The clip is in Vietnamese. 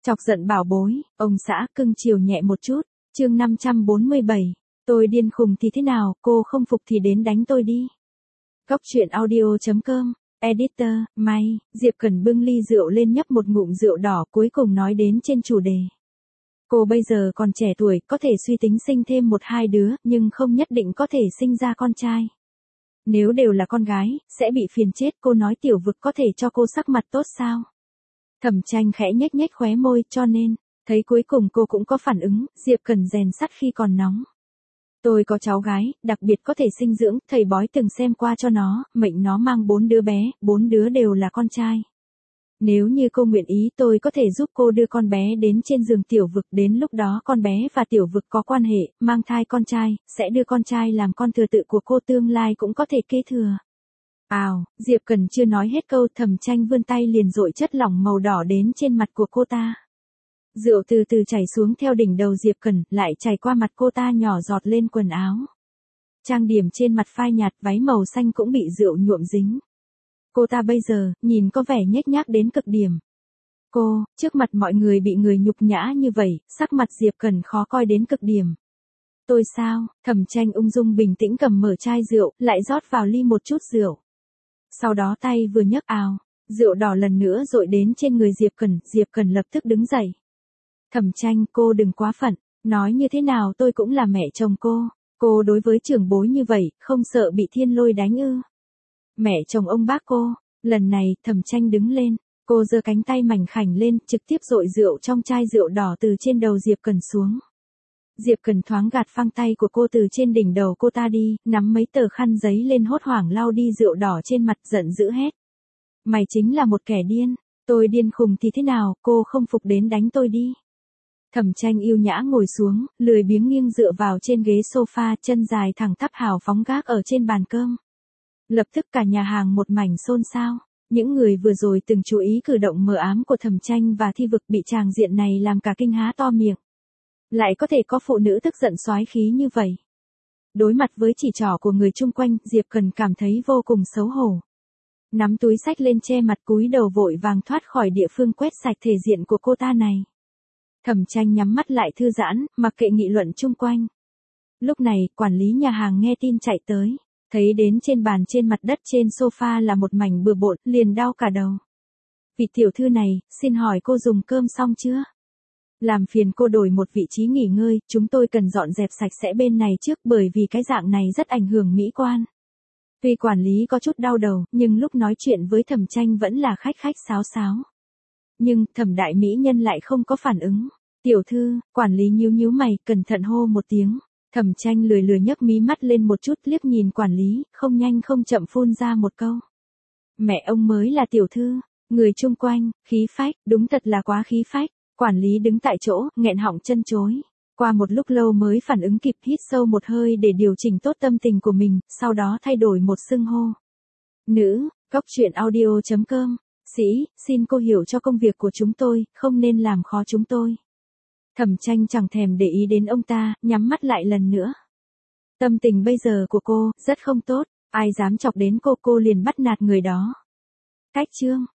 Chọc giận bảo bối, ông xã cưng chiều nhẹ một chút, chương 547, tôi điên khùng thì thế nào, cô không phục thì đến đánh tôi đi. Góc truyện audio.com, editor, May, Diệp Cần bưng ly rượu lên nhấp một ngụm rượu đỏ cuối cùng nói đến trên chủ đề. Cô bây giờ còn trẻ tuổi, có thể suy tính sinh thêm 1-2 đứa, nhưng không nhất định có thể sinh ra con trai. Nếu đều là con gái, sẽ bị phiền chết, cô nói Tiểu Vực có thể cho cô sắc mặt tốt sao? Thẩm Tranh khẽ nhếch nhếch khóe môi, cho nên, thấy cuối cùng cô cũng có phản ứng, Diệp Cần rèn sắt khi còn nóng. Tôi có cháu gái, đặc biệt có thể sinh dưỡng, thầy bói từng xem qua cho nó, mệnh nó mang 4 đứa bé, 4 đứa đều là con trai. Nếu như cô nguyện ý tôi có thể giúp cô đưa con bé đến trên giường Tiểu Vực, đến lúc đó con bé và Tiểu Vực có quan hệ, mang thai con trai, sẽ đưa con trai làm con thừa tự của cô, tương lai cũng có thể kế thừa. Diệp Cần chưa nói hết câu, Thẩm Tranh vươn tay liền dội chất lỏng màu đỏ đến trên mặt của cô ta. Rượu từ từ chảy xuống theo đỉnh đầu Diệp Cần, lại chảy qua mặt cô ta nhỏ giọt lên quần áo. Trang điểm trên mặt phai nhạt, váy màu xanh cũng bị rượu nhuộm dính. Cô ta bây giờ, nhìn có vẻ nhếch nhác đến cực điểm. Cô, trước mặt mọi người bị người nhục nhã như vậy, sắc mặt Diệp Cần khó coi đến cực điểm. Tôi sao? Thẩm Tranh ung dung bình tĩnh cầm mở chai rượu, lại rót vào ly một chút rượu. Sau đó tay vừa nhấc rượu đỏ lần nữa dội đến trên người Diệp Cần lập tức đứng dậy. Thẩm Tranh, cô đừng quá phận, nói như thế nào tôi cũng là mẹ chồng cô đối với trưởng bối như vậy, không sợ bị thiên lôi đánh ư? Mẹ chồng ông bác cô, lần này, Thẩm Tranh đứng lên, cô giơ cánh tay mảnh khảnh lên, trực tiếp dội rượu trong chai rượu đỏ từ trên đầu Diệp Cần xuống. Diệp Cần thoáng gạt phăng tay của cô từ trên đỉnh đầu cô ta đi, nắm mấy tờ khăn giấy lên hốt hoảng lau đi rượu đỏ trên mặt, giận dữ hét. Mày chính là một kẻ điên, tôi điên khùng thì thế nào, cô không phục đến đánh tôi đi. Thẩm Tranh yêu nhã ngồi xuống, lười biếng nghiêng dựa vào trên ghế sofa, chân dài thẳng tắp hào phóng gác ở trên bàn cơm. Lập tức cả nhà hàng một mảnh xôn xao, những người vừa rồi từng chú ý cử động mờ ám của Thẩm Tranh và Thi Vực bị tràng diện này làm cả kinh há to miệng. Lại có thể có phụ nữ tức giận soái khí như vậy. Đối mặt với chỉ trỏ của người chung quanh, Diệp Cần cảm thấy vô cùng xấu hổ. Nắm túi xách lên che mặt cúi đầu vội vàng thoát khỏi địa phương quét sạch thể diện của cô ta này. Thẩm Tranh nhắm mắt lại thư giãn, mặc kệ nghị luận chung quanh. Lúc này, quản lý nhà hàng nghe tin chạy tới, thấy đến trên bàn trên mặt đất trên sofa là một mảnh bừa bộn, liền đau cả đầu. Vị tiểu thư này, xin hỏi cô dùng cơm xong chưa? Làm phiền cô đổi một vị trí nghỉ ngơi, chúng tôi cần dọn dẹp sạch sẽ bên này trước bởi vì cái dạng này rất ảnh hưởng mỹ quan. Tuy quản lý có chút đau đầu, nhưng lúc nói chuyện với Thẩm Tranh vẫn là khách khách sáo sáo. Nhưng, Thẩm đại mỹ nhân lại không có phản ứng. Tiểu thư, quản lý nhíu mày, cẩn thận hô một tiếng. Thẩm Tranh lười nhấc mí mắt lên một chút, liếc nhìn quản lý, không nhanh không chậm phun ra một câu. Mẹ ông mới là tiểu thư. Người chung quanh, khí phách, đúng thật là quá khí phách. Quản lý đứng tại chỗ, nghẹn họng chân chối. Qua một lúc lâu mới phản ứng kịp, hít sâu một hơi để điều chỉnh tốt tâm tình của mình, sau đó thay đổi một xưng hô. Nữ, góc truyện audio.com, sĩ, xin cô hiểu cho công việc của chúng tôi, không nên làm khó chúng tôi. Thẩm Tranh chẳng thèm để ý đến ông ta, nhắm mắt lại lần nữa. Tâm tình bây giờ của cô, rất không tốt, ai dám chọc đến cô liền bắt nạt người đó. Cách chương.